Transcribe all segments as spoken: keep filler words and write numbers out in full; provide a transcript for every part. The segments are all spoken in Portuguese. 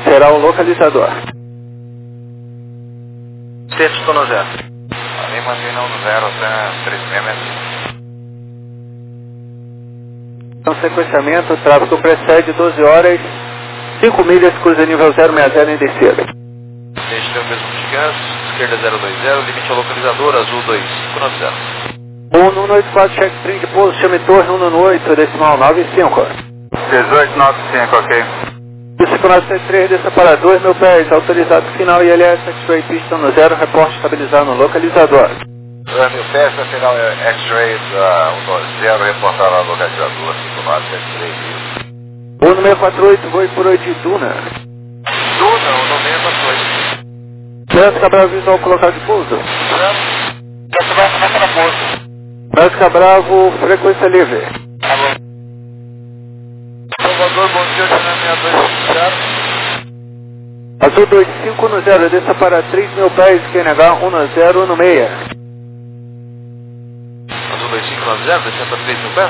será o localizador. Texto estou no zero. Ali mantém um zero até três seis metros. Então, sequenciamento, o tráfego precede doze horas, cinco milhas, cruza nível zero seis zero em descida. Deixe ter o mesmo descanso, esquerda zero dois zero, limite ao localizador, azul dois cinco nove zero. um um oito quatro, check string de pouso, chame torre um um oito, decimal nove cinco. dezoito nove cinco, ok. cinco nove sete três, desça para dois mil pés, autorizado final I L S, X-Ray, pista no zero, reporte estabilizado no localizador. dois mil pés, final X-Ray, um zero, reportar ao localizador, cinco nove sete três. um seis quatro oito, voo por oito de Duna. Duna, um seis quatro oito. Mestre Cabral, visual colocado de pouso. Já vai começar na pouso. Mestre Cabral, frequência livre. Tá bom. Salvador, bom dia, China seis dois cinco zero. Azul dois cinco um zero, desça para três mil pés, Q N H um zero um seis. Azul dois cinco nove zero, descendo para três mil pés.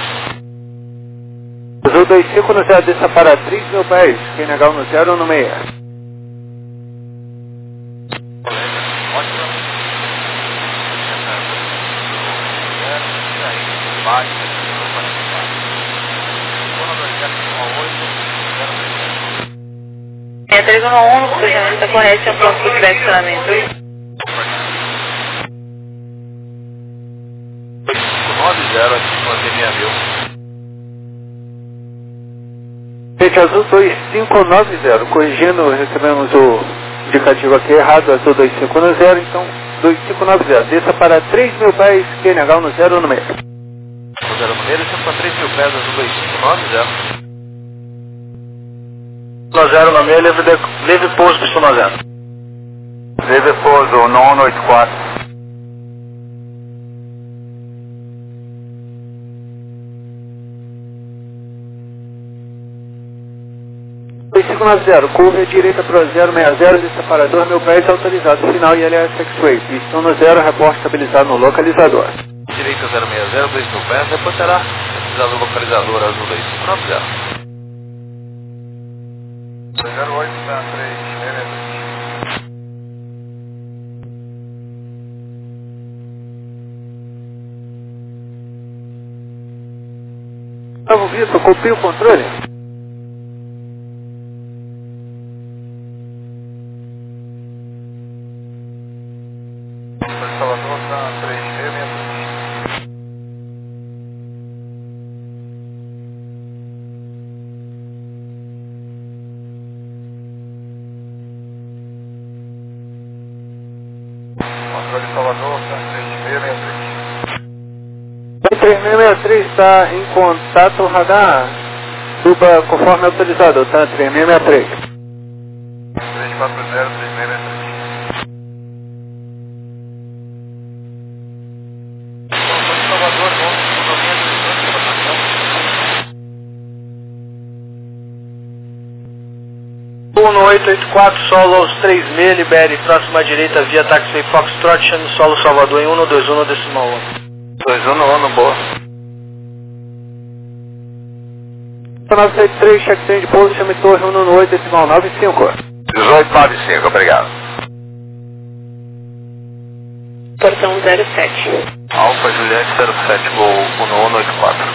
Azul dois cinco um zero, desça para três mil pés, Q N H um zero um seis. É três um um, cruzamento está correto, é um ponto de direcionamento. nove zero, aqui com a T meia mil. Gente, azul dois cinco nove zero, corrigindo, recebemos o indicativo aqui errado, azul dois cinco um zero, então dois cinco nove zero, desça para três mil pés, Q N H um zero um seis. um zero um seis, descendo para três mil pés, azul dois cinco nove zero. zero no meio, livre, de, livre pouso, pistão no zero. Livre pouso, um um oito quatro. dois cinco nove zero, curva direita para zero seis zero, desça para dois mil pés, autorizado, final I L S X-Ray, pistão no zero, reporte estabilizado no localizador. Direita zero seis zero, dois mil pés, reportará, estabilizado no localizador, azul dois cinco nove zero. zero oito três, Gustavo Vitor, copia o controle. Salvador, tá três seis seis. Controle Salvador, tá três seis seis três. três seis seis três está em contato radar, suba conforme autorizado, tá? três seis seis três. três quatro zero, três seis seis três. Salvador, um oito oito quatro, solo aos três mil, libere próxima direita via Taxi Foxtrot, chame solo Salvador em um dois um decimal um. dois um um, boa. nove sete três, check de pouso, chame torre um um oito, decimal nove cinco. dezoito nove cinco, obrigado. Portão zero sete. Alfa Juliette zero sete, voo um um oito quatro.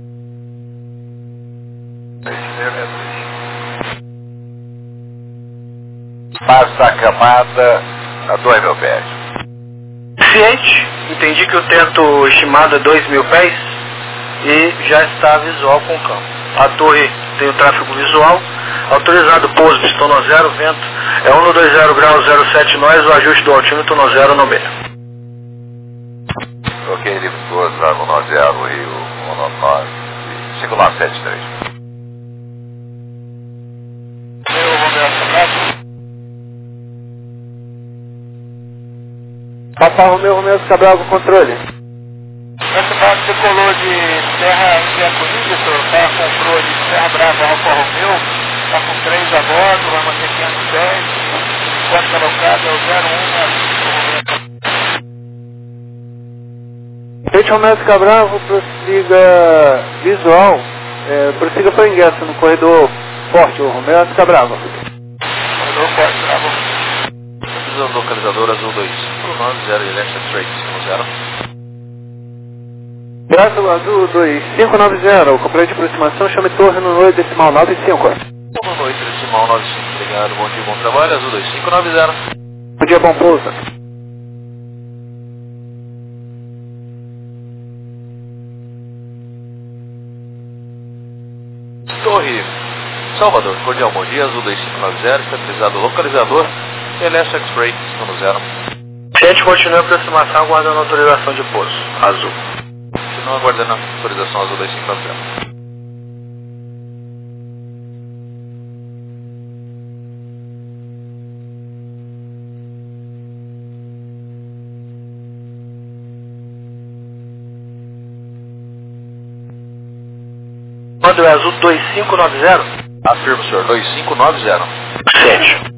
Base da camada a dois mil pés. Ciente, entendi que o teto estimado é dois mil pés e já está visual com o campo. A torre tem o tráfego visual, autorizado pouso, pistão no zero, vento é um dois zero graus zero sete nós, o ajuste do altímetro no zero no meio. Ok, livre duas, um nove zero, Rio, um nove nove, cinco nove sete três. Eu vou ver essa Papa Romeu, Romeu Cabral com controle. Essa base decolou de Serra India Coringa, senhor. O carro comprou de Serra Brava Alfa Romeu, está com três a bordo, vai manter quinhentos e dez, enquanto colocado é o zero um. Gente, Romeu Cabral, prossiga visual, é, prossiga para ingresso no corredor forte, o Romeu Cabral. Show, pode, bravo. Precisando do localizador azul dois cinco nove zero, Electric Straight cinco zero. Braço azul dois cinco nove zero, complete de aproximação, chame torre no oito decimal nove cinco. No oito decimal nove cinco, obrigado, bom dia, bom trabalho, azul dois cinco nove zero. Bom dia, bom pouso. Torre Salvador, cordial, bom dia, azul dois cinco nove zero, estabilizado localizador, Electric Straight cinco zero. A gente continua a aproximação aguardando a autorização de pouso, azul. Continua aguardando a autorização azul dois cinco nove zero. Quando é azul dois cinco nove zero? Afirmo, senhor, dois cinco nove zero. sete.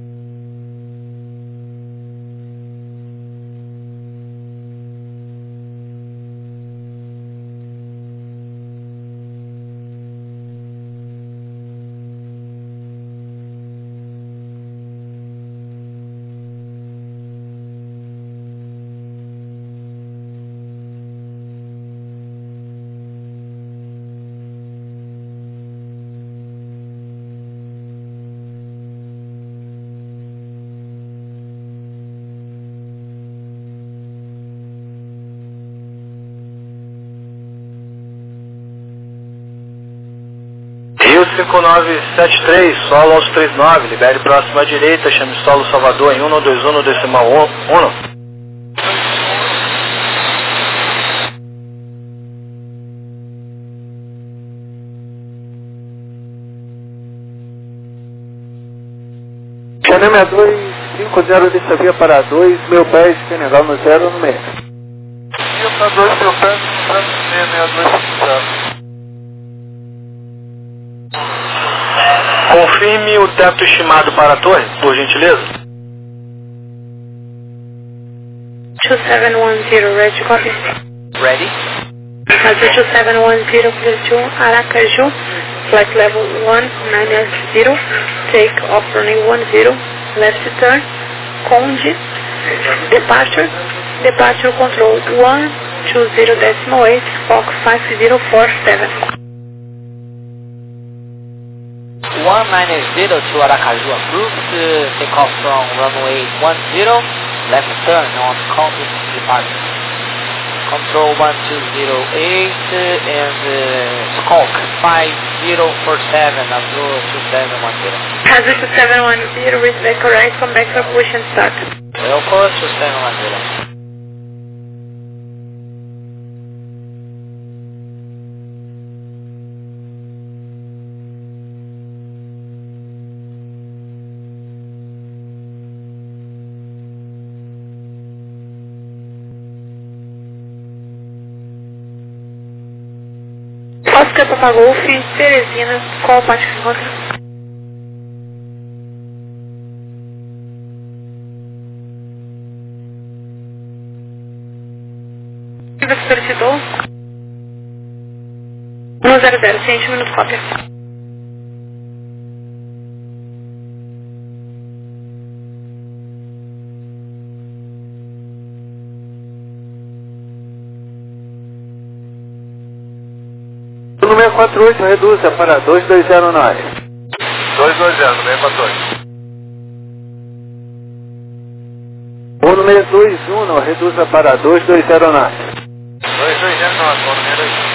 Rio cinco nove sete três, solo aos trinta e nove, libere próximo à direita, chame solo Salvador em um dois um decimal um. Chaname dois cinco zero, dessa via para dois mil pés, Senegal no zero no meio. Via para dois mil pés, seis seis dois cinco zero. Confirme o teto estimado para a torre, por gentileza. two seven one zero, ready, copy. Ready? Azul two seven one zero, clear to Aracaju, flight level one nine zero, take off running one zero, left turn, Conde, departure, departure control one two zero decimal eight, Fox five zero four seven. one nine zero to Aracaju approved, uh, take off from runway one zero, left turn on Conde departure. Control one two zero eight uh, and uh, Skonk five zero four seven, Azul two seven one zero. Azul two seven one zero, reach back right, come back for push and start. Welcome two seven one zero. Oscar Papa Golf, Teresina, qual parte que se encontra? O que você solicitou? um zero zero, ciente, um minuto, cópia. No seis quatro oito, reduza para dois dois zero nove. dois dois zero, no seis quatro oito. um no seis dois um, reduza para dois dois zero nove. dois dois zero nove, bom número aí.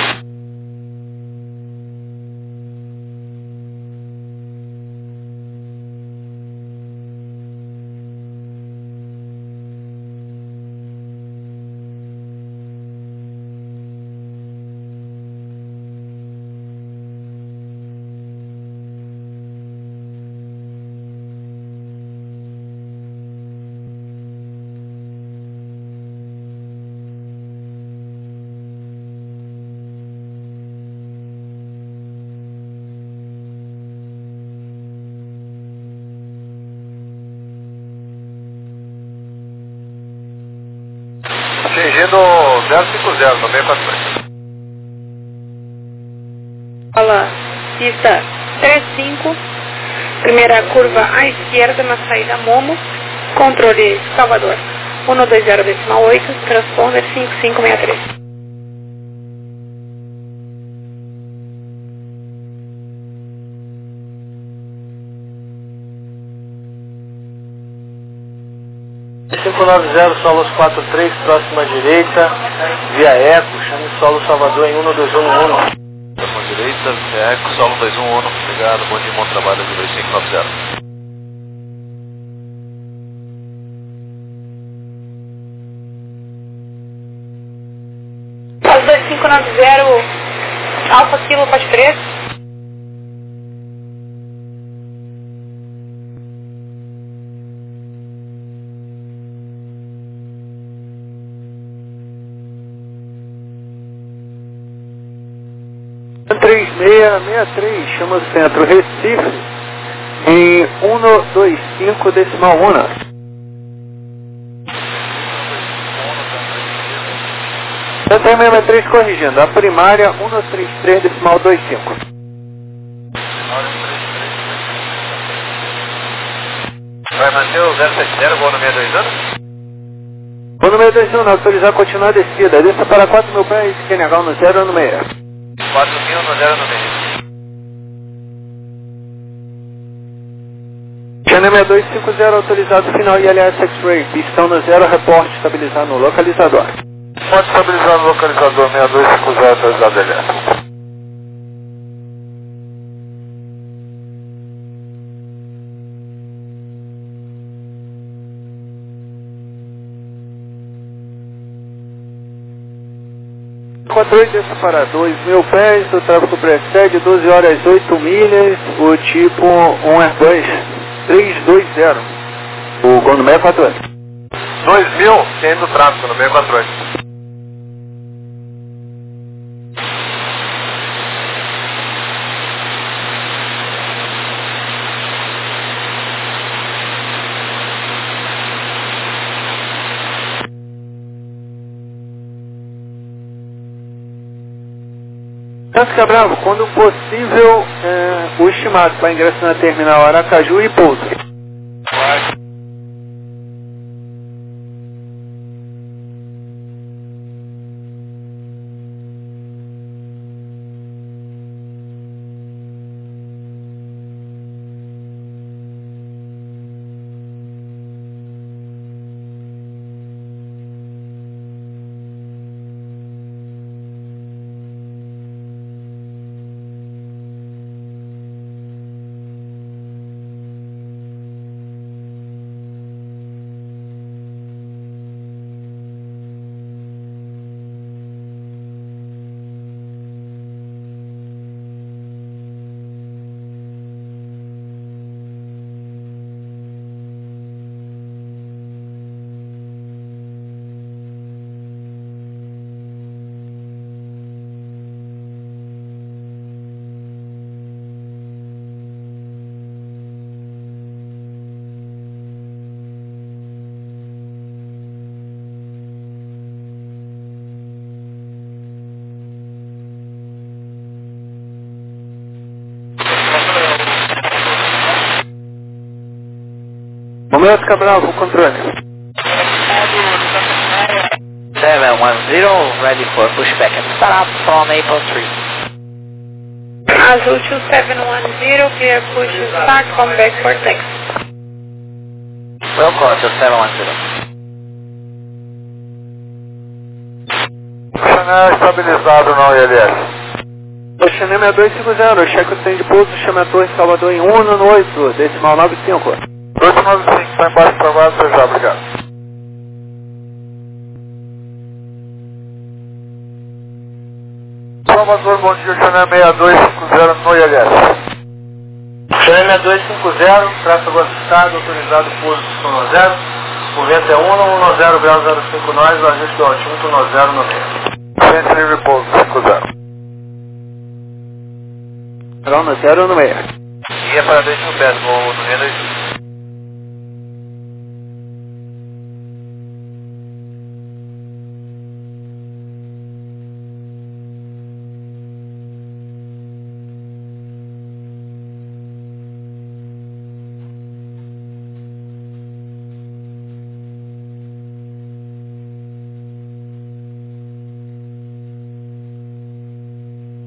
Atingindo zero cinco zero, no seis quatro oito. Fala, pista três cinco, Primeira curva à esquerda na saída Momo, controle Salvador um dois zero decimal oito, transponder cinco cinco seis três. cinco nove zero, solos quatro três, próxima direita, via Eco, chame solo Salvador em um dois um um. Próxima direita, via Eco, solo dois um um, obrigado, bom dia, bom trabalho, dois cinco nove zero. dois cinco nove zero, Alfa Kilo, pode três. três seis seis três, chama o centro Recife em um dois cinco decimal um. três seis seis três corrigindo, a primária um três três decimal dois cinco. Vai manter o zero sete zero, voo no seis dois um? Vou no seis dois um, autorizar continuar a descida, desça para quatro mil pés, Q N H no zero no seis. quatro mil no zero no meio. Channel seis dois cinco zero, autorizado final I L S X-Ray, pistão no zero, reporte estabilizar no localizador. Pode estabilizar no localizador seis dois cinco zero, autorizado L S. quatro oito desce para dois mil pés, o tráfego precede doze horas oito milhas, o tipo um Airbus três dois zero, o gol no seis quatro oito. dois mil, tem no tráfego no seis quatro oito. Santos Cabral, quando possível, é, o estimado para ingresso na terminal Aracaju e pouso. Momento Cabral, o controle. seven one zero, ready for pushback and start up from April three. Azul two seven one zero, clear push and start, come back for taxi. Welcome to seven one zero. Chanel estabilizado na I L S. O Chanel seis dois cinco zero, cheque o trem de pouso, chama a Torre Salvador em um no oito, decimal nove cinco. dois nove cinco, está embaixo para baixo, seja obrigado. Salvador, bom dia, Chanel seis dois cinco zero no I L S. Chanel seis dois cinco zero, tráfego ajustado, autorizado pouso no zero, o vento é um um zero grau zero cinco nós, o ajuste do altímetro no zero no meio. Frente livre pouso cinco zero. Grau no zero no meio. E é para dois mil pés, vou no seis dois um.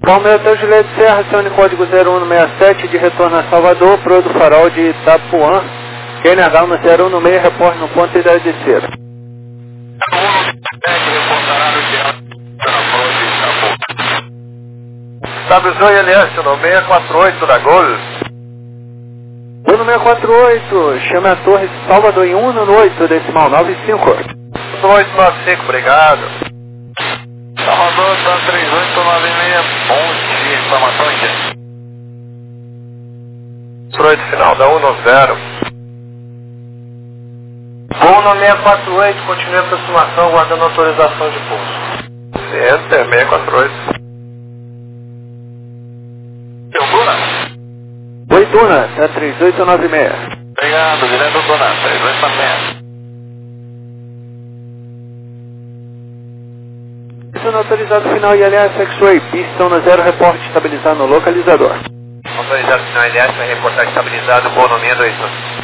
Palmeira Hotel Juliette Serra, acione código zero um seis sete de retorno a Salvador, pro do farol de Itapuã. Q N H no zero um seis, reporte no ponto e da descida. Estabilizou I L S no seis quatro oito da Gol. Gol no seis quatro oito, chame a torre Salvador em um no oito, decimal nove cinco. oito nove cinco, obrigado. Salvador, tá três oito nove seis, bom dia, informações. oito final da um no zero. Voo no seis quatro oito, continue a aproximação, aguardando autorização de pouso. Enter, seis quatro oito. Oi, Duna, tá três oito nove seis. Obrigado, direto Duna, três oito nove seis. Pistão autorizado final I L S X-Ray, pistão no zero, reporte estabilizado no localizador. Autorizado final I L S, vai reportar estabilizado, voo no seis dois um.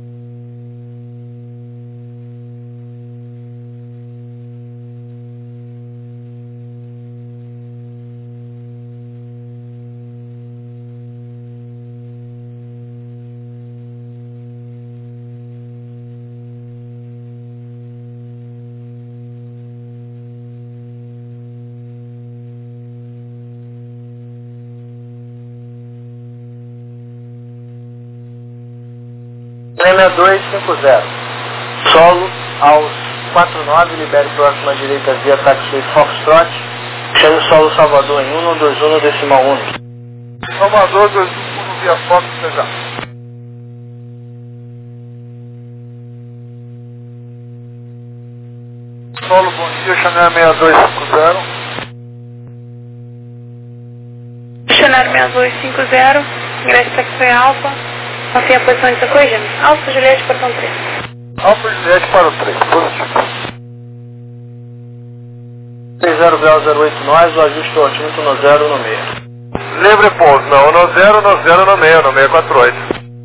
seis dois cinco zero. Solo aos quatro nove, libere próxima à direita via taxi Foxtrot. Chame o solo Salvador em um dois um decimal um. Salvador dois um via Fox, seja. Solo, bom dia, Chanel seis dois cinco zero. Chanel seis dois cinco zero, ingresso taxi Alfa. Confia a posição de socorro, Alfa Juliette, portão três. Alfa Juliette para o três, positivo. três zero zero oito nós, o ajuste do altímetro no zero no meio. Livre pouso, não, no zero, no zero, no meio, no seis quatro oito.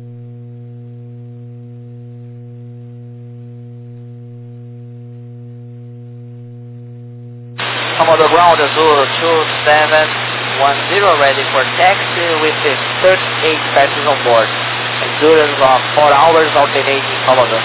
Commodore Ground Azul two seven one zero, ready for taxi with the thirty-eight passengers on board. Endurance of four hours alternating Salvador.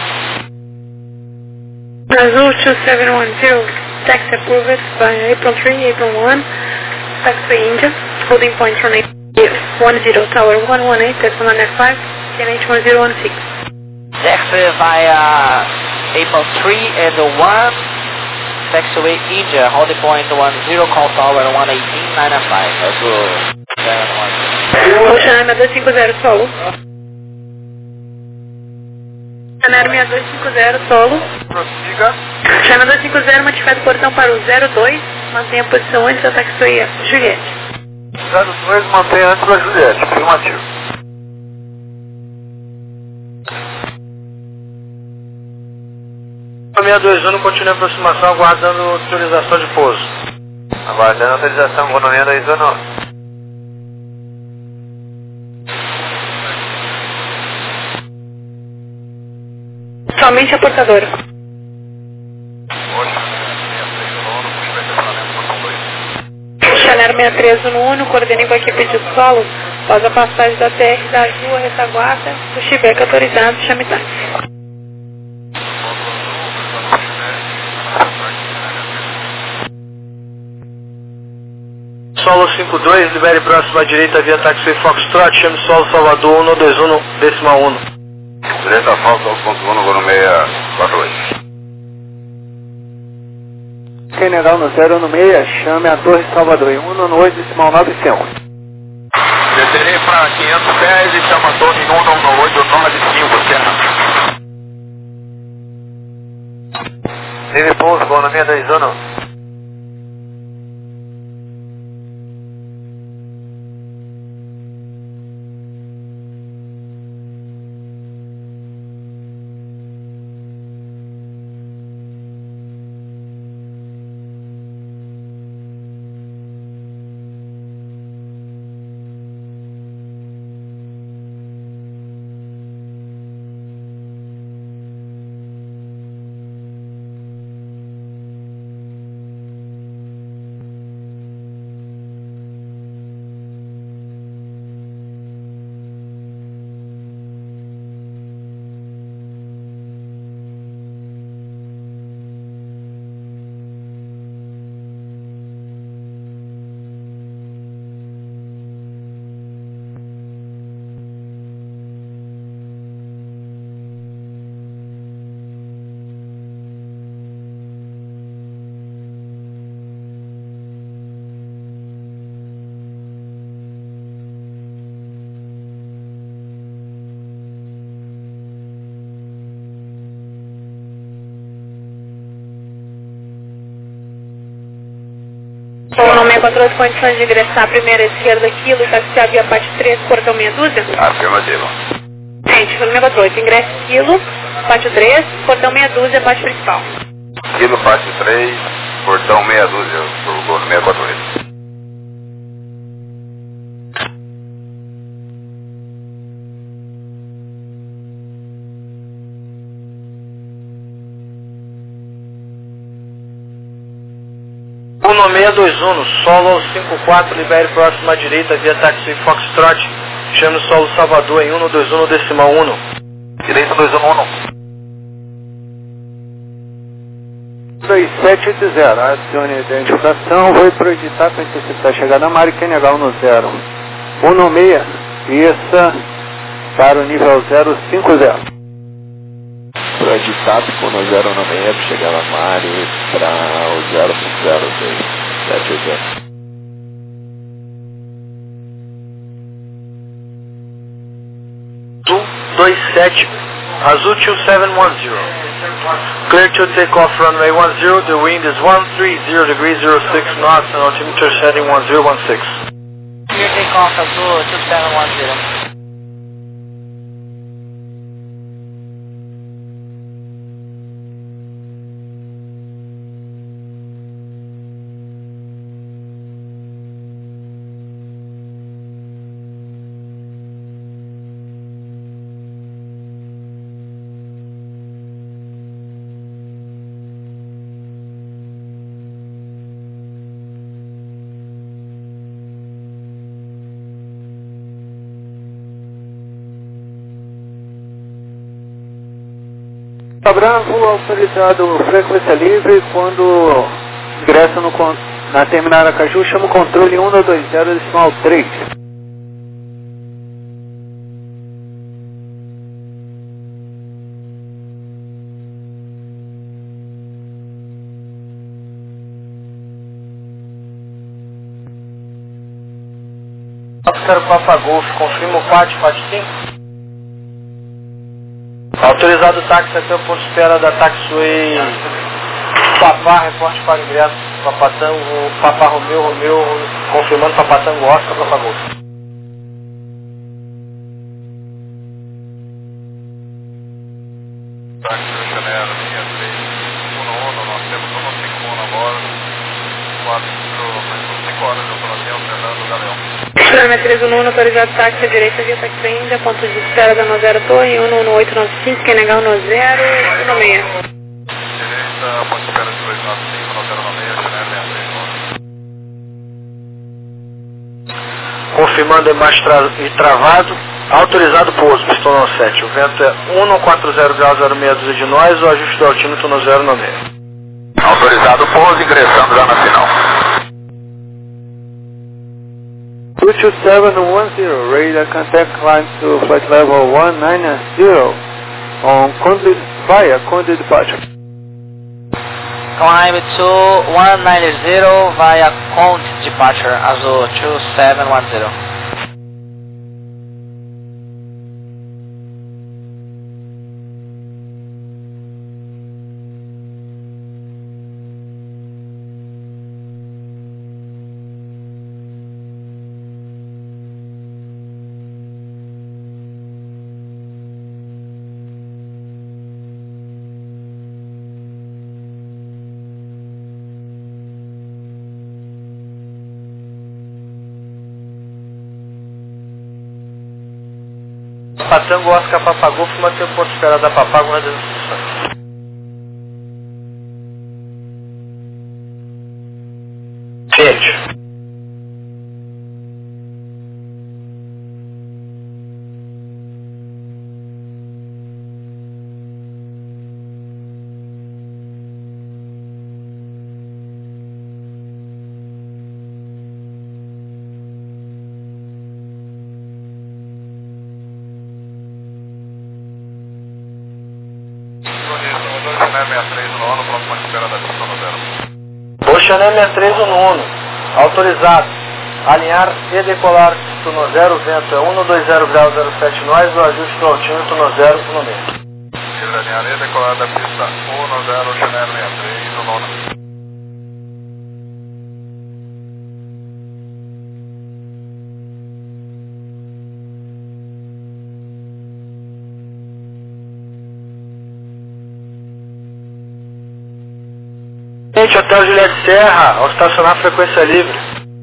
Azul two seven one zero, taxi approved by April three, April one, taxi India, holding point from one zero, tower one one eight, decimal nine five, N H one zero one six. Taxi via April three and one, taxiway India, holding point one zero, call tower one eighteen, nine five, Azul seven one zero. Ocean seis dois cinco zero, solo. Chanel seis dois cinco zero, solo. Prossiga. Chanel dois cinco zero, modificado o portão para o zero dois, mantenha a posição antes da taxi Juliette. zero dois, mantém antes da Juliette, afirmativo. seis dois um, continue a aproximação, aguardando autorização de pouso. Aguardando autorização, voo no seis dois um. Somente a portadora. Chanel seis três um um, coordenei com a equipe de solo, após a passagem da T R da Azul, a retaguarda, o Chibeca autorizado, chame táxi. Solo cinco dois, libere próxima à direita via taxi Foxtrot, chame solo Salvador um dois um, decimal um. Direita falta, ponto um, voo no seis quatro oito. Q N H no zero no seis, chame a torre Salvador em um no oito, decimal nove cinco. Descerei para quinhentos e dez e chama a torre em um no oito nove cinco, Serra. Livre pouso, voo no seis dois um. O nome quatro oito, condições de ingressar a primeira esquerda quilo e taxiar via parte três, portão meia dúzia? Afirmativo. Gente, nome quatro oito, ingresso quilo, pátio três, portão meia dúzia, pátio principal. Quilo, pátio três, portão meia dúzia, por gol seiscentos e quarenta e oito. Uno seis dois um, solo cinco quatro, libere próximo à direita via táxi Foxtrot. Chame o solo Salvador em um dois um decimal um. Direita dois um um. dois sete oito zero, adicione a identificação, vou projetar para interceptar a chegada na área e negar no zero. um seis, isso para o nível zero cinco zero. Projetado com o zero um seis, chegar na Mari para o zero cinco zero seis sete oito zero. dois sete, Azul two seven one zero. Clear to take off runway one zero, the wind is one three zero degrees zero six knots and altimeter setting one zero one six. Clear take off Azul two seven one zero. Tá Bravo, autorizado frequência livre, quando ingressa no, na terminal Aracaju, chama o controle um dois zero decimal três. Oscar Papa Golf, confirma o pátio, pátio cinco. Autorizado o táxi até o ponto de espera da Taxiway Papá, reporte para ingresso, Papatango, Papá Romeu, Romeu, confirmando Papatango, Oscar, Papa Golf. Táxi Chanel linha três um um, nós temos um cinco um na bordo, quatro, cinco horas de operação, Fernando Galeão. Programa três um um, autorizado táxi à direita via táxi Índia, ponto de espera da um zero Torre, um um oito nove cinco, quem negar um zero, um seis. Direita, ponto de espera de dois nove cinco, um zero nove seis, Chanel linha três. Confirmando embaixo tra e travado, autorizado pouso, pistão sete. O vento é um quatro zero graus zero seis dúzia de nós, o ajuste do altímetro no zero nove seis. Autorizado pouso, ingressando já na final. two two seven one zero, radar contact climb to flight level one nine zero on Conde via Conde departure. Climb to one nine zero via Conde departure, Azul two seven one zero. Patango, Oscar, Papa Golf, manter o ponto de espera da Papá, com as instruções. Gente. Oceané sessenta e três no nono, autorizado, alinhar e decolar no zero, vento é um dois zero graus zero sete nós, o ajuste do altímetro no zero no meio. Alinhar e decolar da pista um zero, Oceané sessenta e três no nono. Ciente, Hotel Juliette Serra, ao estacionar frequência livre.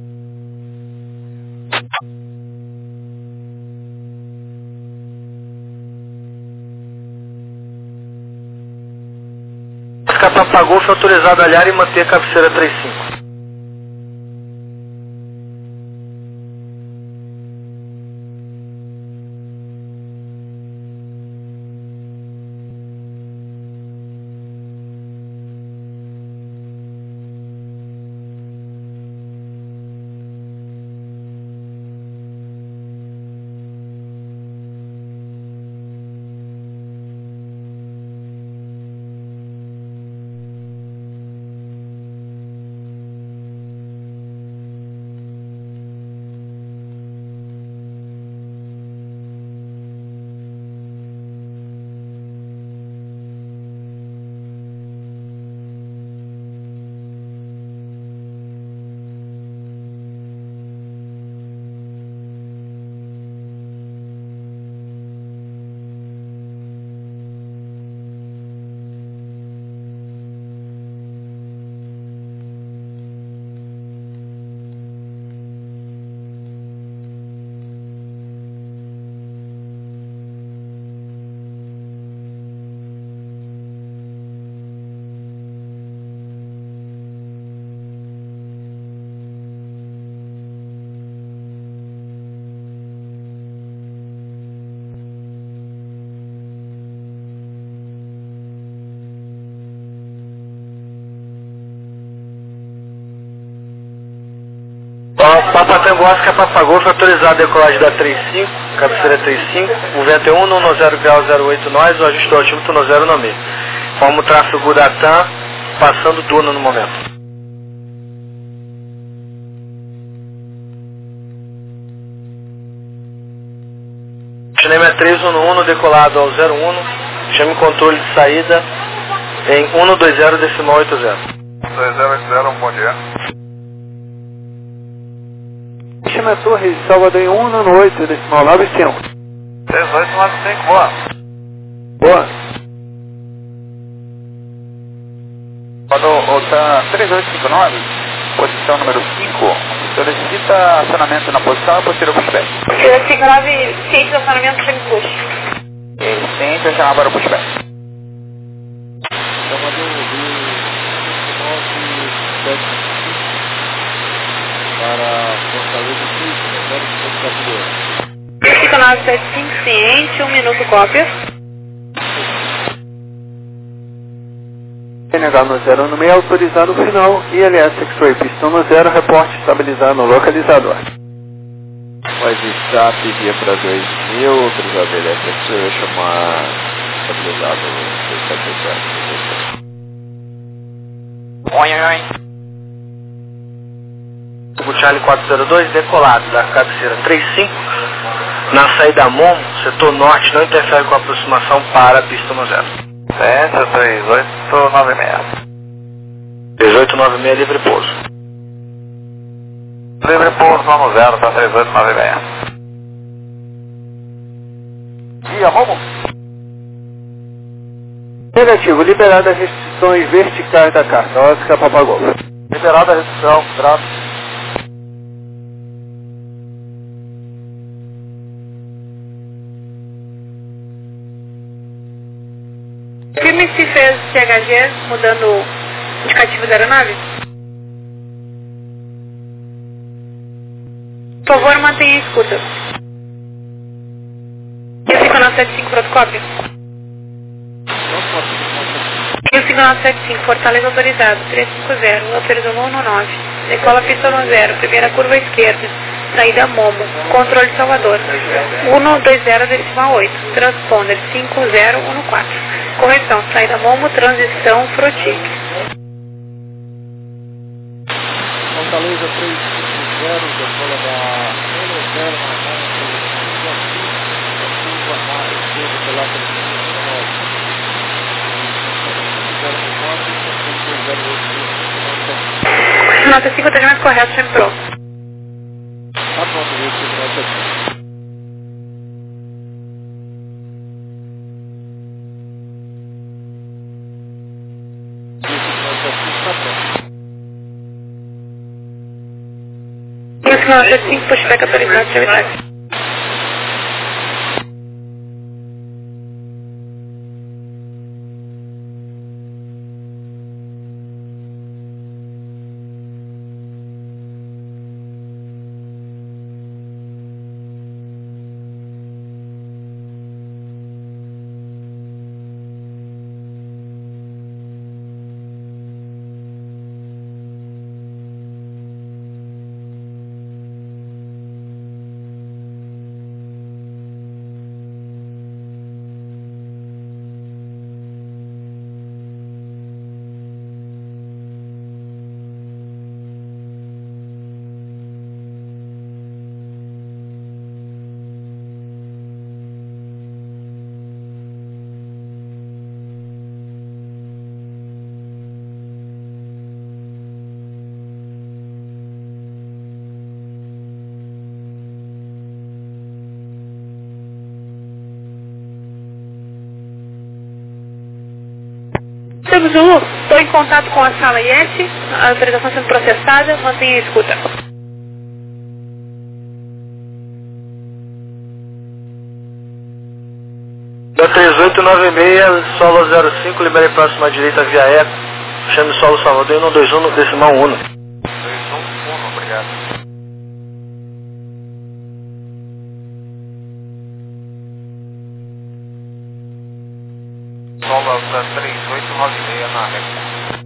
Oscar Papa Golf autorizado a alhar e manter a cabeceira trinta e cinco. Papa Tango Oscar Papa Golf autorizado a decolagem da trinta e cinco, cabeceira trinta e cinco, o vento é um, no zero grau zero oito nós, o ajuste do altímetro no zero no meio. Como o tráfego da T A M, passando turno no momento. Cinema é três um um, decolado ao zero um, chame controle de saída em cento e vinte decimal oitenta. dois zero oito zero, um bom dia. Chama a Torre de Salvador em cento e noventa e oito decimal nove cinco. três oito nove cinco, boa. Boa. Salvador, tá três oito cinco nove, posição número cinco. Solicita acionamento na posição posterior pushback. três oito cinco nove, ciente do acionamento, chame push. E ciente a chamar para o pushback. Salvador, para Fortaleza três cinco nove sete cinco, ciente, um minuto, cópia. N H no zero no meio, autorizado no final, e L S X-Ray pistão no zero, reporte estabilizado no localizador. Pode estar pedir para dois mil, autorizado L S X-Ray, chamar estabilizado no seis sete sete. Oi, oi, oi. O Charlie quatro zero dois, decolado da cabeceira trinta e cinco, na saída Momo, setor norte, não interfere com a aproximação para a pista no zero. Ciência três oito nove seis. três oito nove seis, livre pouso. Livre pouso, vamos zero para três oito nove seis. Dia, Momo. Negativo, liberada as restrições verticais da carta, Oscar Papa Golf. Liberada a restrição, traço. Firme se fez C H G, mudando o indicativo da aeronave. Por favor, mantenha a escuta. cinco nove sete cinco, protocópio. cinco nove sete cinco, Fortaleza autorizado, trezentos e cinquenta, autorizou no nove. Decola pista no zero, primeira curva à esquerda, saída Momo, controle de Salvador. cento e vinte decimal oito, transponder cinco zero um quatro. Correção, saída Momo, transição Frotic. Fortaleza três cinco zero, decola da zero zero na curva à esquerda pela Nota cinco, atendimento correto, sempre pronto. Tá pronto, viu? Segurança aqui. Segurança aqui, tá pronto. nove sete cinco, pushback autorizado, chave táxi. Zulu, estou em contato com a sala I S, a autorização sendo processada, mantenha a escuta. Da três oito nove seis, solo zero cinco, liberei próxima direita via eco, chame solo Salvador, um dois um no decimal um. dois um um, obrigado. Solo da três oito nove seis na reta.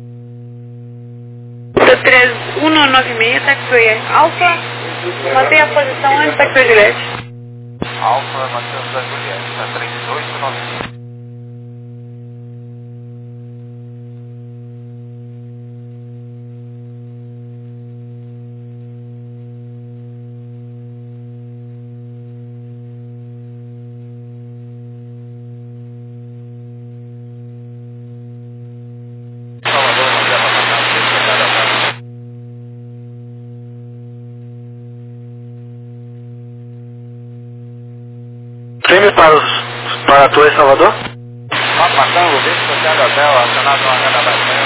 Da três um nove seis, taxiway Alfa, mantenha a posição antes taxiway Juliette. Alfa, Matheus da Juliette, da três oito nove seis. Prêmio para, os, para a Torre Salvador? Passando, Victor Charlie Hotel, acionado uma renda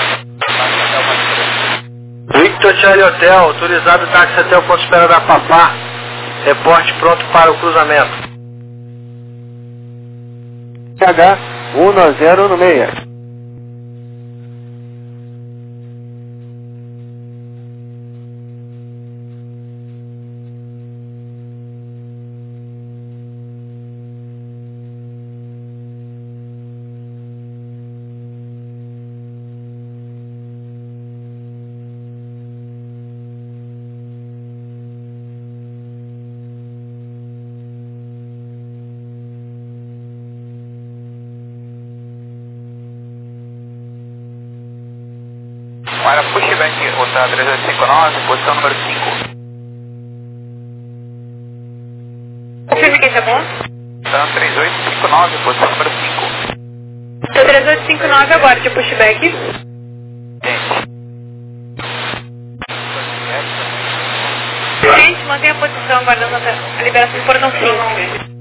bastante. Victor Charlie Hotel, autorizado táxi até o ponto de espera da Papá. Reporte pronto para o cruzamento. H um nove zero no seis. Para pushback, rota três oito cinco nove, posição número cinco. Confirme que tá bom? Então três oito cinco nove, posição número cinco. Então três oito cinco nove agora de pushback. Gente. Gente, mantenha a posição aguardando a liberação do portão cinco.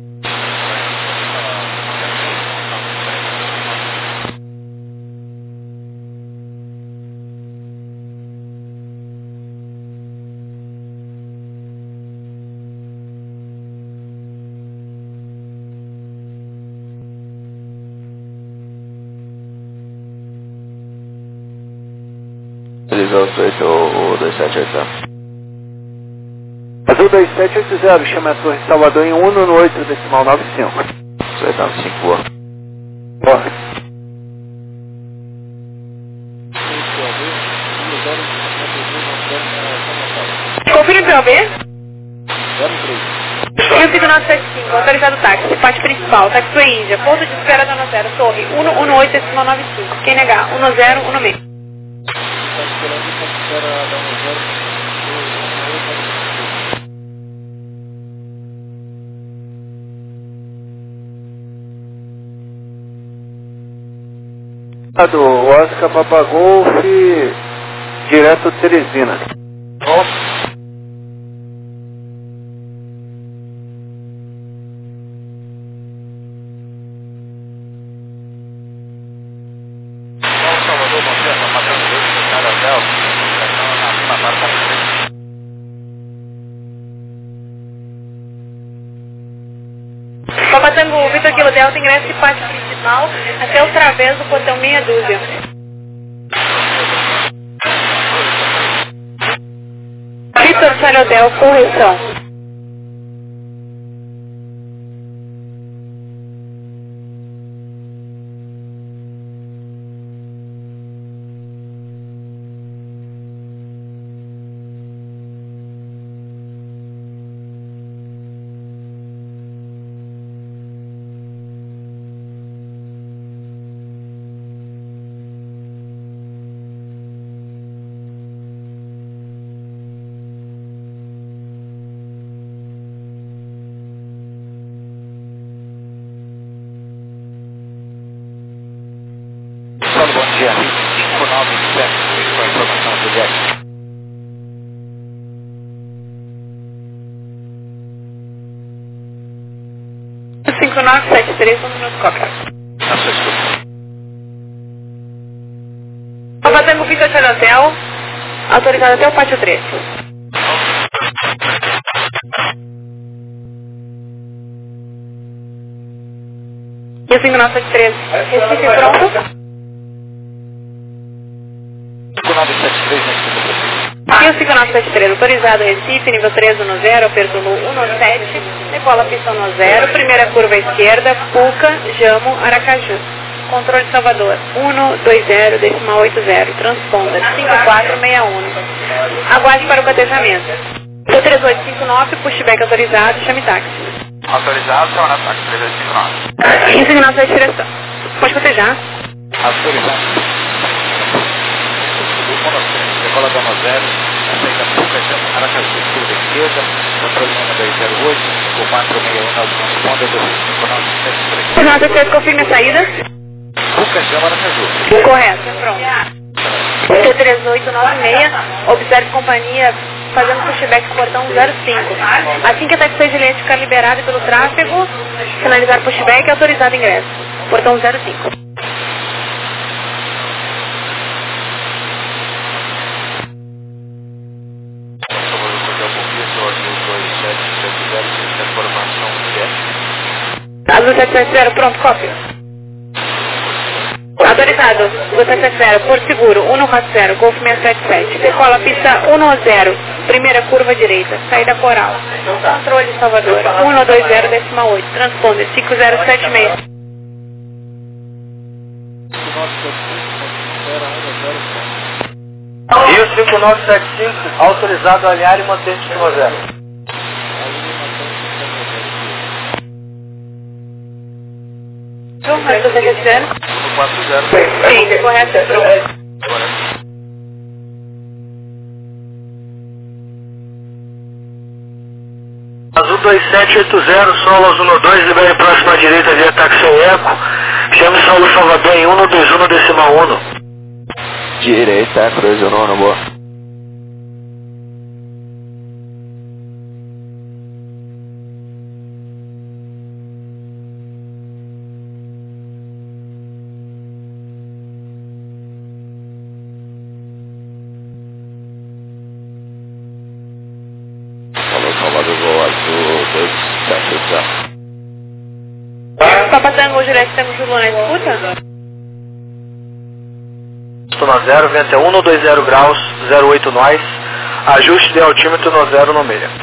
Utiliza os oito ou dois sete oito zero. Azul dois sete oito zero, chama a Torre Salvador em um no oito, decimal nove cinco. Oito nove cinco, boa. Boa. Confira o P O B. um cinco nove sete cinco, autorizado táxi, parte principal, taxiway Índia, ponto de espera da zero, torre um um oito, decimal nove cinco. Quem negar? um zero um seis. Do Oscar Papa Golf, direto Teresina. Salvador, bom dia, Matando dois, Charlie Hotel, estação na Prima Barca. Confirme que tá bom? Então três oito cinco nove, posição número cinco. Então três oito cinco nove agora de pushback. Alfa, Matheus da Juliette, da três oito nove seis. Vitor Kilo Delta, ingresso de pátio principal até o través do portão meia dúzia. Vitor Charlie Hotel, correção. Bom dia, cinco nove sete, com a informação do Jack. cinco nove sete três, um minuto, cópia. Na sua escuta. Nova Tango Vitor Charlie Hotel, autorizado até o pátio três. E o cinco nove sete três, Recife pronto? cinco nove sete três, na escuta. E o cinco nove sete três, autorizado Recife, nível três no zero, aperto no um no sete, decola pista no zero, primeira curva à esquerda, Puca, Jamo, Aracaju. Controle de Salvador, um dois zero, decimal oito zero, transponder, cinco quatro seis um. Aguarde para o cotejamento. O três oito cinco nove, pushback autorizado, chame táxi. Autorizado, chama na táxi três oito cinco nove. E o cinco nove sete três, pode cotejar. Autorizado. Decola Dama Zero, saída Puca, Jamo, Aracaju, curva esquerda, controle número dois zero oito, cinco quatro seis um, no transponder do cinco nove sete três. cinco nove sete três, confirme a saída. Puca, Jamo, Aracaju. Correto, pronto. T três oito nove seis, observe companhia fazendo pushback portão zero cinco. Assim que a taxi de lente ficar liberada pelo tráfego, finalizar pushback e autorizado ingresso. Portão zero cinco. Azul sete sete zero, pronto, cópia. Autorizado, Azul sete sete zero, Porto Seguro, um quatro zero, Golf seis sete sete. Decola pista um zero, primeira curva direita, saída Coral. Controle de Salvador, um dois zero, decimal oito, transponder, cinco zero sete seis. E o cinco nove sete cinco, autorizado a alinhar e manter destino a zero. Azul sete sete zero. um quatro zero. Sim, correto, pronto. Azul dois sete oito zero, Solo Azul um dois, libere próxima à direita via táxi Eco. Chame Solo Salvador em um dois um, decimal um. Direita, Cruz Nono, boa. Papa Tango, Juliette, temos o Luna, escuta? Estou no zero, vento é um dois zero graus, zero oito nós. Ajuste de altímetro no zero no meia.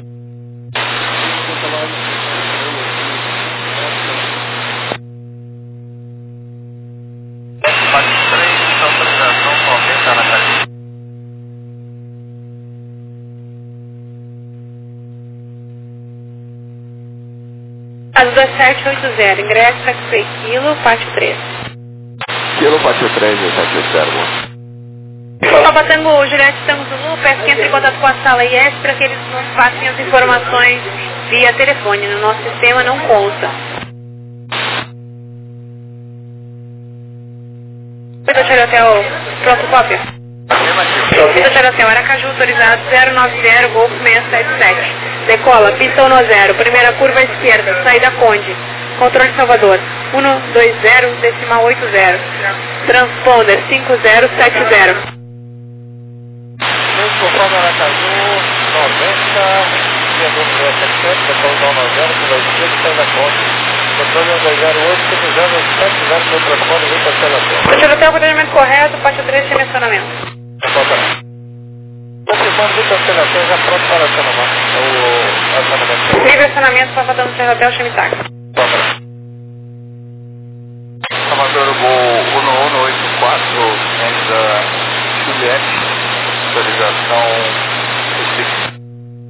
Azul sete oito zero, ingresso taxi Kilo, pátio três. Kilo, pátio três, sete oito zero, boa. Papa Tango, Juliette, estamos no Lu, peço que entre em contato com a sala I S para que eles nos passem as informações via telefone. No nosso sistema não consta. Vitor Charlie Hotel, pronto, cópia. Vitor Charlie Hotel, Aracaju, autorizado zero nove zero, Golf seis sete sete. Decola, pista um zero, primeira curva à esquerda, saída Conde. Controle de Salvador, um dois zero, decimal oito zero. Transponder, cinco zero sete zero. Conforme Aracaju, noventa, via doze sete sete, decola nove zero, curva esquerda, saída Conde. Antônio dois zero oito, precisando de sete zero no microfone, vem para a tela. Deixa eu ter o procedimento correto, parte três sem mencionamento. Confirmando, vem para a tela, já pronto para acionamento. O acionamento. Livre acionamento, só faltando Serra Hotel, Chimitaca. Amador Gol um um oito quatro, ainda Juliette, autorização Recife.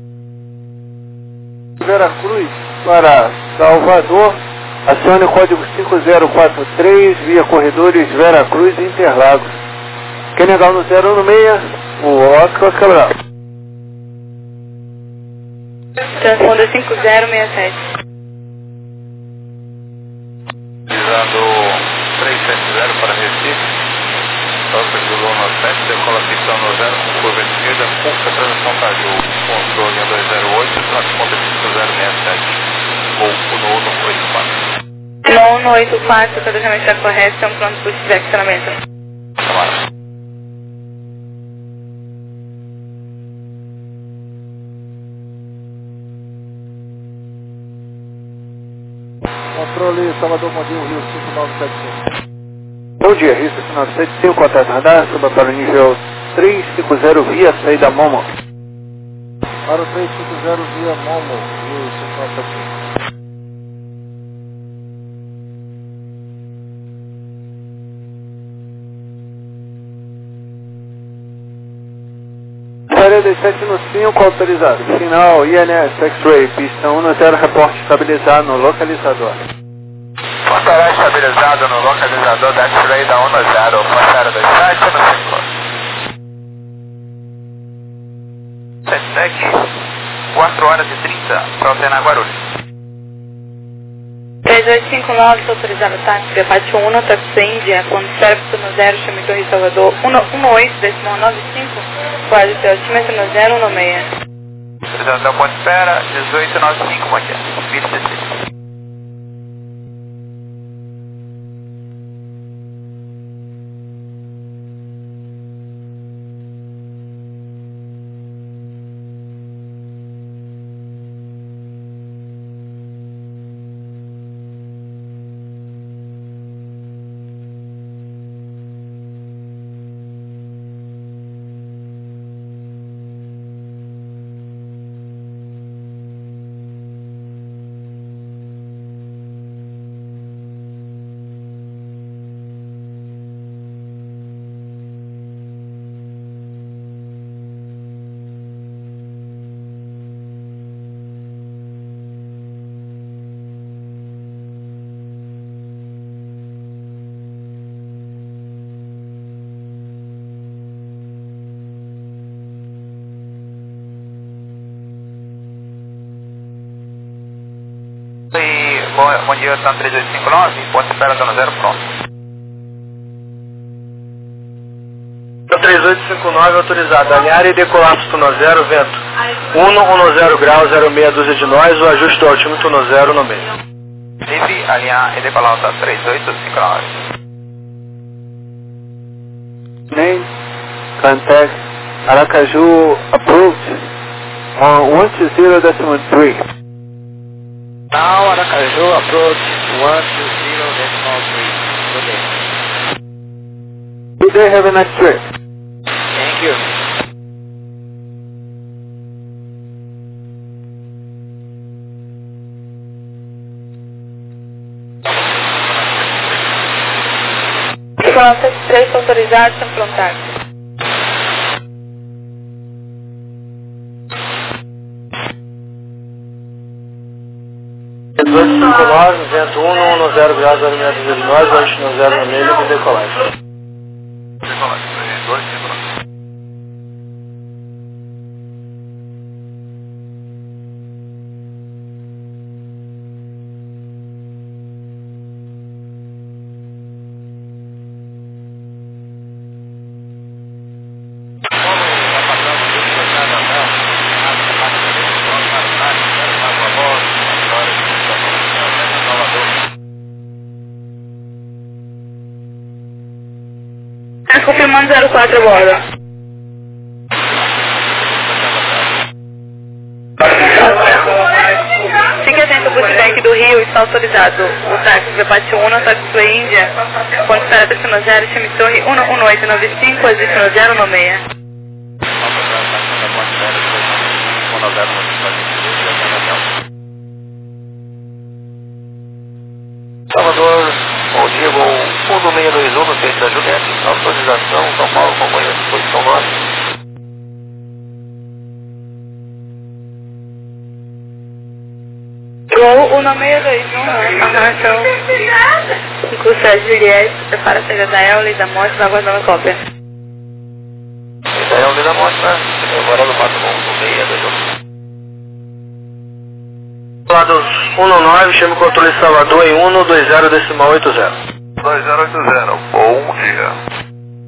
Veracruz para Salvador, acione o código cinco zero quatro três via corredores Veracruz e Interlagos. Quem negar no zero um seis, o Oscar Cabral. Transponder cinco zero seis sete. Utilizando três sete zero para Recife. Toca de Lona sete, decola pistão no zero, com curva esquerda, curta transição Caju, controle dois zero oito, transponder cinco zero seis sete, ou um um oito quatro. um um oito quatro, o planejamento está correto, estamos prontos para o direcionamento. Tomara. Controle Salvador Mondinho, Rio cinco nove sete cinco. Bom dia, Rio cinco nove sete cinco, contato radar, suba para o nível três cinco zero via saída Momo. Para o três cinco zero via Momo, Rio cinco nove sete cinco. quarenta e sete no cinco, autorizado. Final I N S X-Ray, pista um no zero, reporte estabilizado no localizador. Pontará estabilizado no localizador da X-Ray da um zero, Pontará dois sete no cinco. Setec, quatro horas e trinta, para Altenar Guarulhos. três oito cinco nove, autorizado táxi, parte um, táxi Índia, com serviço no zero, chame Torre Salvador, um oito, decimal nove cinco, quase o altímetro no zero um seis. Autorizado ponto de espera, dezoito nove cinco, Monte, Vila D C. Bom, bom dia, Tan três oito cinco nove, ponto de espera, dando zero, pronto. três oito cinco nove, autorizado. Alinhar e decolar no zero, vento. um zero grau, zero seis dúzia de nós, o ajuste do altímetro no zero no meio. Livre, alinhar e decolar Tan três oito cinco nove. Name, contact, Aracaju approved on one two zero decimal three. Now Aracaju approach one two zero decimal three. Good day. Good day, have a nice trip. Thank you. Segurança três autorizados, estão prontados. dezoito cinco nove, vento um no zero grau, zero seis dúzia de nós, o ajuste no zero no meio e decolagem. Decolagem, dois cinco nove. Confirmando zero quatro a bordo. Fique atento ao pushback do Rio Sul, está autorizado o táxi V P A T um, táxi Sul Índia, com espera destino zero, time Torre um um oito nove cinco, destino zero no meia. Salvador, bom dia, voo um seis dois um no centro da Juliette, autorização, São Paulo, companhia de posição nove. Gol um seis dois um, amarração cinco sete Juliette, para a saída da Eula e da Morte, vai aguardando a cópia. Da Eula e da Morte, né? Agora no quatro um seis dois um. Lado um nove, chama o controle de Salvador em um dois zero decimal oito zero. dois zero oito zero, bom dia.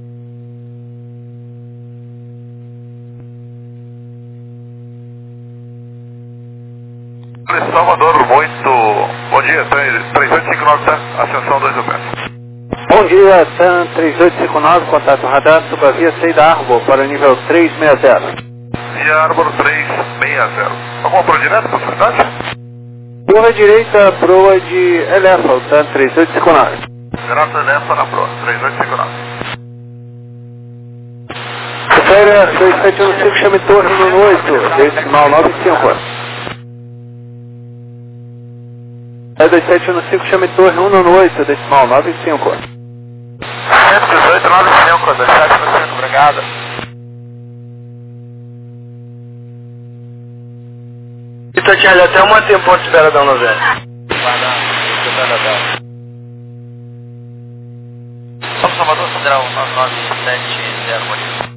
Salvador, muito bom dia, três oito cinco nove, tá? Ascensão dois U P. Bom dia, TAM três oito cinco nove, contato radar, subavia saída Arbor para o nível três seis zero. Via Arbor três seis zero. Alguma proa direta, possibilidade? Curva direita, proa de Elefa, TAM três oito cinco nove. Direto Elefa na proa, três oito cinco nove. Supera dois sete um cinco, chame Torre um oito, decimal nove cinco. É dois sete um cinco, chame Torre um um oito, decimal nove cinco. cento e dezoito, nove cinco, dois sete um cinco, obrigado. Itatiaia, até uma tempo de espera da um zero. Vai dar, você vai dar. São Salvador, Federal nove nove sete zero, bom dia.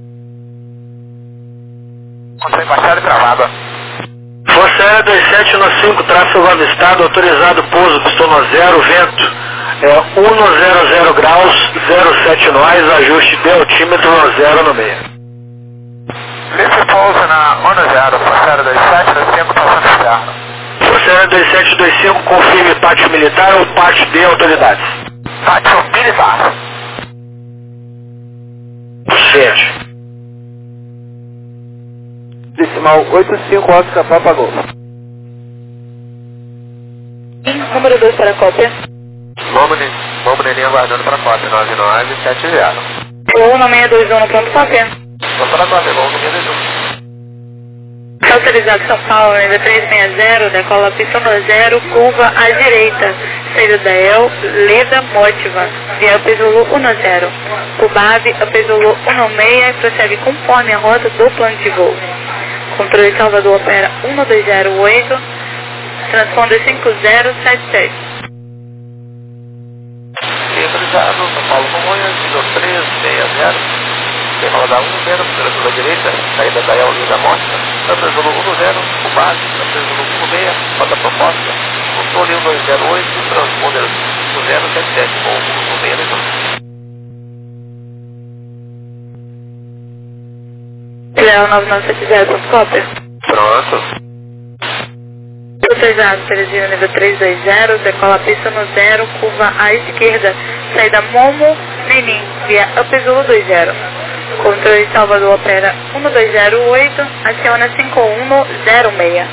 Consegue baixar e travada. Força Aérea dois sete um cinco, tráfego avistado, autorizado pouso, pistola zero, vento. É um zero zero graus, zero sete nós, ajuste de altímetro zero no meio. Lift pouso na um zero, Força Aérea dois sete dois cinco, passando externo. Força Aérea dois sete dois cinco, confirme pátio militar ou pátio de autoridades. Pátio militar. Sede. Decimal oito cinco, Oscar Papa Golf. Número dois para a cópia. Vamos Neném aguardando para a cópia, nove nove sete zero. Gol um seis dois um no pronto cópia. Vamos para a cópia, vamos no dois um. Está autorizado São Paulo, nível três seis zero, decola pista no zero, curva à direita, saída da El, Leda Motiva, via Apesulu um zero, Cubave, Apesulu um seis, prossegue conforme a rota do plano de voo. Controle de Salvador opera um dois zero oito, transponder cinco zero sete sete. Autorizado, São Paulo Congonhas, nível três seis zero. Tem roda um zero, primeira curva direita, saída da El e da Morte, Apesulu um zero, Cubave, Apesulu um seis, rota proposta, controle um dois zero oito, transponder cinco zero sete sete, com um seis dois um. Léo nove nove sete zero, ponto cópia. Pronto. Autorizado, Teresina, nível três dois zero, decola pista no zero, curva à esquerda, saída Momo, Nenim, via Apesulu dois zero. Controle de Salvador opera um dois zero oito, aciona cinco um zero seis.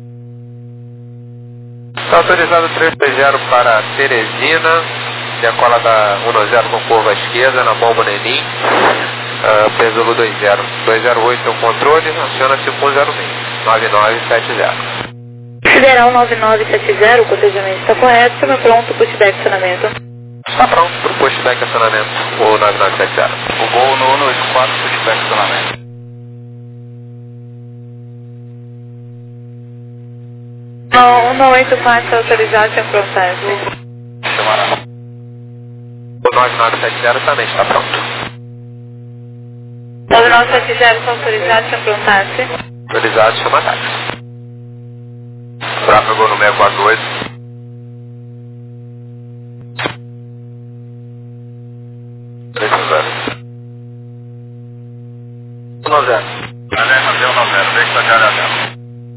Está autorizado três dois zero para Teresina, decola da um zero com curva à esquerda, na bomba Nenim. Uh, Pesolo dois zero. dois zero oito é o controle, aciona cinco um zero seis. nove nove sete zero. Federal nove nove sete zero, o cotejamento está correto, estamos pronto para o pushback acionamento. Está pronto para o pushback acionamento, o nove nove sete zero. O gol no um oito quatro, pushback acionamento. Não, um oito quatro autorizado sem processo. Chamará. O nove nove sete zero também está pronto. nove nove sete zero está autorizado sem processo. Autorizado, chama táxi. Tráfego no seis quatro oito. três zero. um zero. Alerta zero nove zero, vem que tá de alerta.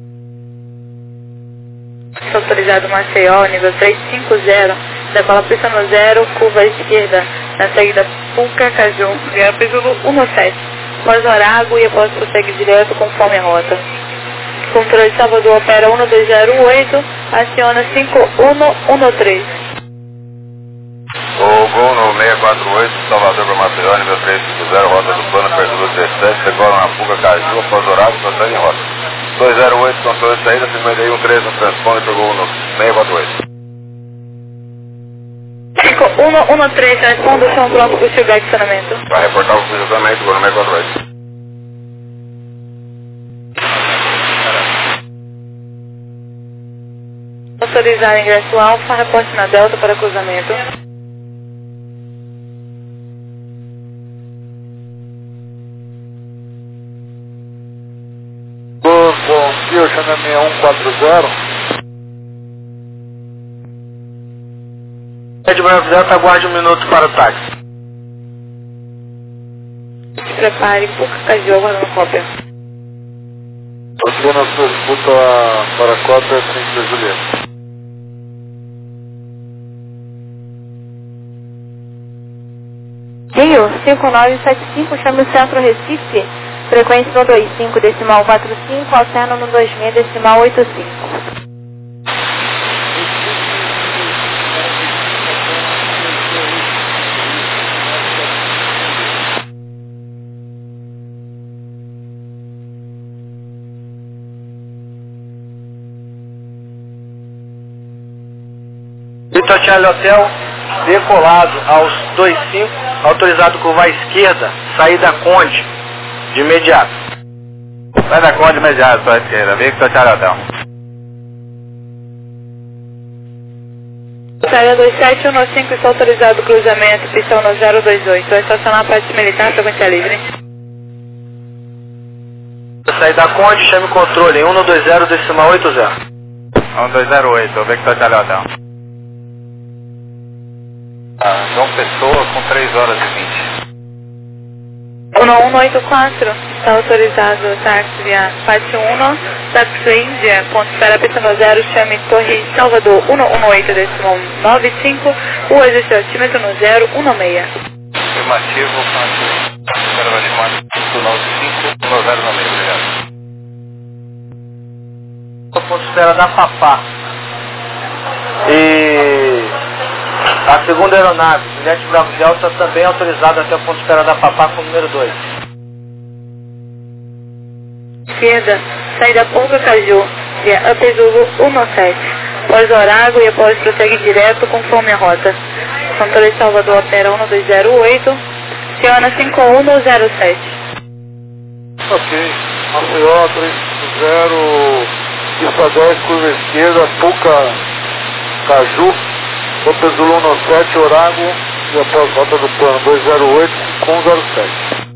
Está autorizado Maceió, nível três cinco zero, decola pista no zero, curva à esquerda, na saída Puca Caju, via Apesulu um sete. Após Orago e após prossegue direto conforme a rota. Controle de Salvador opera um dois zero oito, Aciona cinco um um três. O Gol no seiscentos e quarenta e oito, Salvador para Maceió, nível trezentos e cinquenta, rota do plano, perto do dezessete, decola na fuga Caju, após horário, prossegue em rota. dois zero oito, controle de saída, cinquenta e um treze no transponder para o Gol no seiscentos e quarenta e oito. cinco um um três, responda, são pronto para o feedback de estacionamento. Vai reportar o posicionamento, Gol no seiscentos e quarenta e oito. Autorizar ingresso alfa, reporte na Delta para cruzamento. Bom dia, chama seis um quatro zero. Ed Bravo Delta, aguarde um minuto para o táxi. Se prepare, por Caju, aguardando cópia. Apenas disputa para a cópia trinta de Julieta. Rio cinco nove sete cinco, chame o Centro Recife, frequência no dois cinco, decimal quatro cinco, alterna no dois seis, decimal oito cinco. Vitor Charlie Hotel, decolado aos dois cinco, autorizado curva à esquerda, saída Conde, de imediato. Saída Conde, imediato, para a esquerda, Victor Charlie Hotel. Saída dois sete um cinco, está autorizado cruzamento, pistão no zero dois oito, vai estacionar a parte militar, frequência livre. Saída Conde, chame o controle, um dois zero, decimal oito zero. um dois zero oito, Victor Charlie Hotel. Ah, João Pessoa com três horas e vinte. um um oito quatro, está autorizado táxi via Pátio um, táxi Índia, ponto espera, pista no zero, chame Torre Salvador um um oito, decimal nove cinco, rua Existe Altímetro no zero um seis. Afirmativo, Pátio, espera de Mato, nove cinco, um zero nove, obrigado. Ponto espera da Papá. E a segunda aeronave, Juliette Bravo Delta, também autorizada até o ponto de espera da Papá com o número dois. Esquerda, saída Pouca Caju, via Apezulu um sete. Após Orago e após prossegue direto conforme a rota. Controle de Salvador opera um dois zero oito, Ciona cinco um zero sete. Ok, Maceió três cinco zero, pista dez, curva esquerda, Pouca Caju. Hotel Zulu um sete, Orago, e após rota do plano dois zero oito, cinco um zero sete.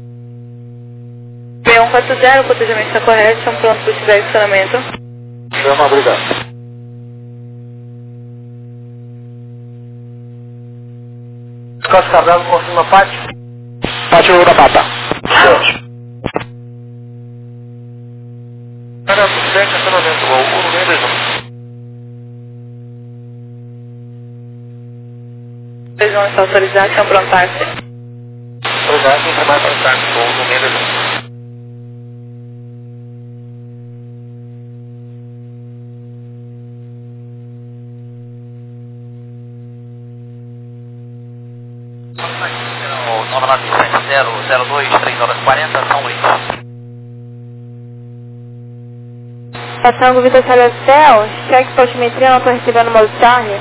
B um quatro zero, o procedimento está correto, estão prontos para o feedback de estacionamento. Chama, obrigado. Costa Cabral, confirma Pátio? Pátio da Pata. Certo. Para o feedback de estacionamento, o um dois um. Vocês vão estar autorizados, estão prontos para táxi. Obrigado, quem trabalha para o táxi, o um dois um. nove nove sete zero zero dois, três horas e quarenta, São Luís. Estação Vitor Charlie Hotel, cheque altimetria, não estou recebendo o modo charge.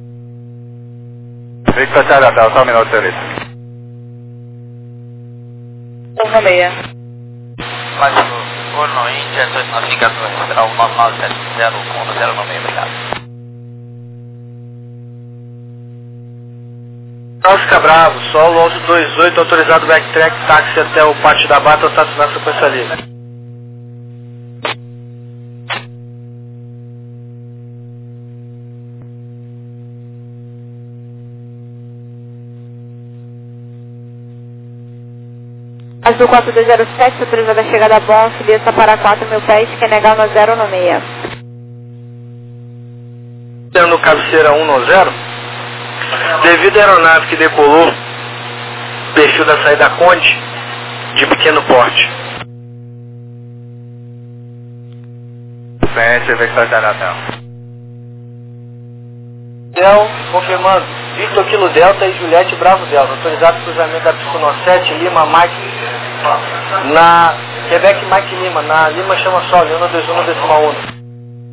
Victor Charlie Hotel, só um minuto, senhorita. um seis. Flight do Gorno Índia, navigador federal nove nove sete zero, ponto zero nove, obrigado. Oscar Bravo, solo onze dois oito, autorizado backtrack, táxi até o Pátio da Bata, estacionar a sequência livre. Azul quatro dois zero sete, autorizada a chegada bom, subida para quatro mil pés, que é negar no zero no seis. Tendo cabeceira um no zero, devido à aeronave que decolou, perfil da saída Conde, de pequeno porte. Frente, Victor Charlie Hotel. Del, confirmando. Victor Kilo Delta e Juliette Bravo Delta. Autorizado o cruzamento da Piscono sete, Lima Mike, na Quebec Mike Lima, na Lima Chama Sol, um dois um decimal um.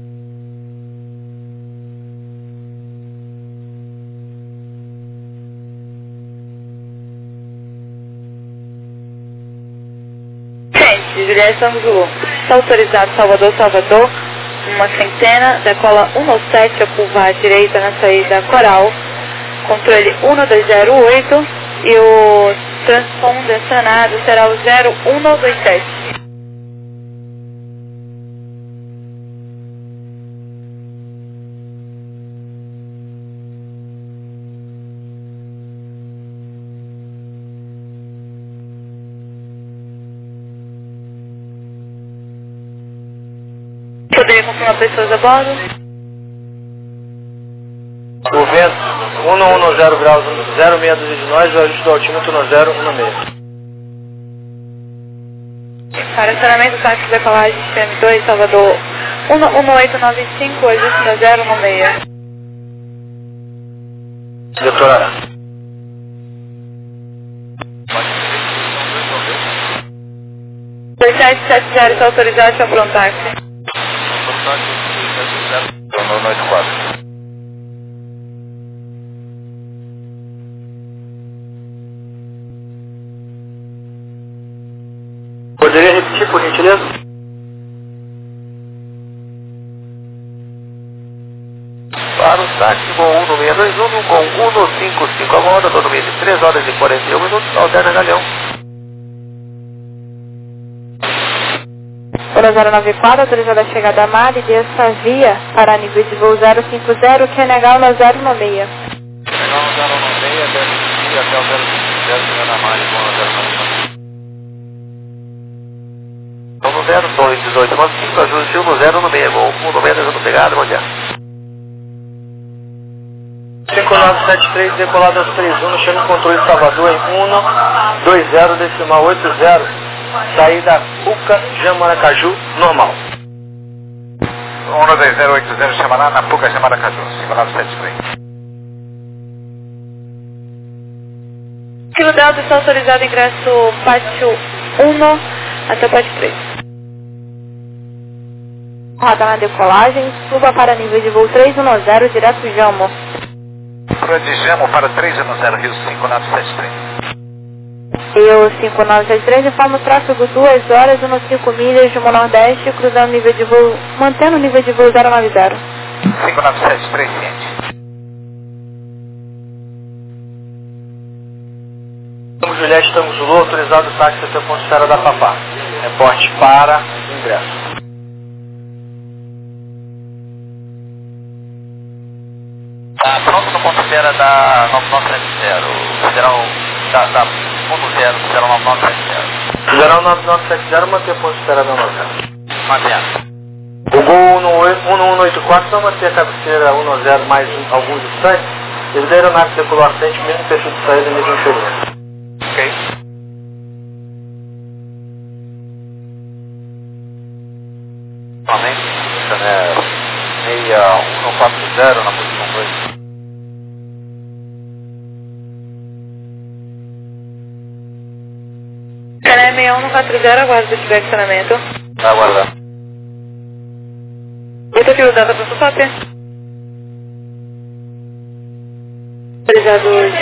Juliette Tango Zulu. Está autorizado Salvador, Salvador, uma centena, decola um nove sete, a curva à direita na saída Coral, controle um dois zero oito e o transponder sanado será o zero um dois sete. Poderia confirmar pessoas a bordo? O vento um um zero graus, zero meia dúzia de nós, o ajuste do altímetro no zero um seis. Para acionamento, táxi de decolagem C M dois, Salvador um um oito nove cinco, ajuste no zero um seis. Doutora. dois sete sete zero, está autorizado para pronto táxi. Noite quatro. Poderia repetir, por gentileza? Para o táxi com um seis dois um, com um cinco cinco a bordo, no domínio de três horas e quarenta e um minutos, alterna Galeão. Pela zero nove quatro, autorizada a chegada a mar e dessa via para nível de voo zero cinco zero, que é negar no zero um seis. Legal no zero um seis, deve ir até o zero cinco zero, chegando a mar e voo no zero nove quatro. Então no zero dois dezoito nove cinco, ajuste no zero um seis, voo um seis, desando pegada, bom dia. cinco nove sete três, decolado aos três um, chama o controle de Salvador em um dois zero decimal oito zero. Saída Puca, Jamaracaju, normal. um dois zero oito zero, chamará na Puca, Jamaracaju, cinco nove sete três. Kilo Delta está autorizado ingresso pátio um até pátio três. Roda na decolagem, suba para nível de voo três um zero, direto Jamo. Rua de Jamo para três um zero, Rio cinco nove sete três. E o cinco nove sete três informa o tráfego duas horas e cinco milhas rumo Nordeste, cruzando o nível de voo, mantendo o nível de voo zero nove zero. cinco nove sete três, ciente. Tango Juliette, Tango Zulu, autorizado o táxi até a ponte espera da Papá. Reporte para ingresso. Tá pronto no ponto espera da nove nove sete zero, Federal da, da ponto zero, Federal nove nove sete zero. Federal nove nove sete zero, manter a ponte espera da nove zero. Mantendo. O gol um um oito quatro vai manter a cabeceira um zero mais um, alguns instantes. Ele da aeronave decolou à frente, mesmo perfil de saída, mesmo inferior. Ok. Somente, né, meia um quatro zero na posição dois. Canal seis um quatro zero, aguardo o tiver acionamento. Vai aguardar. Vitor Kilo Delta para o Autorizado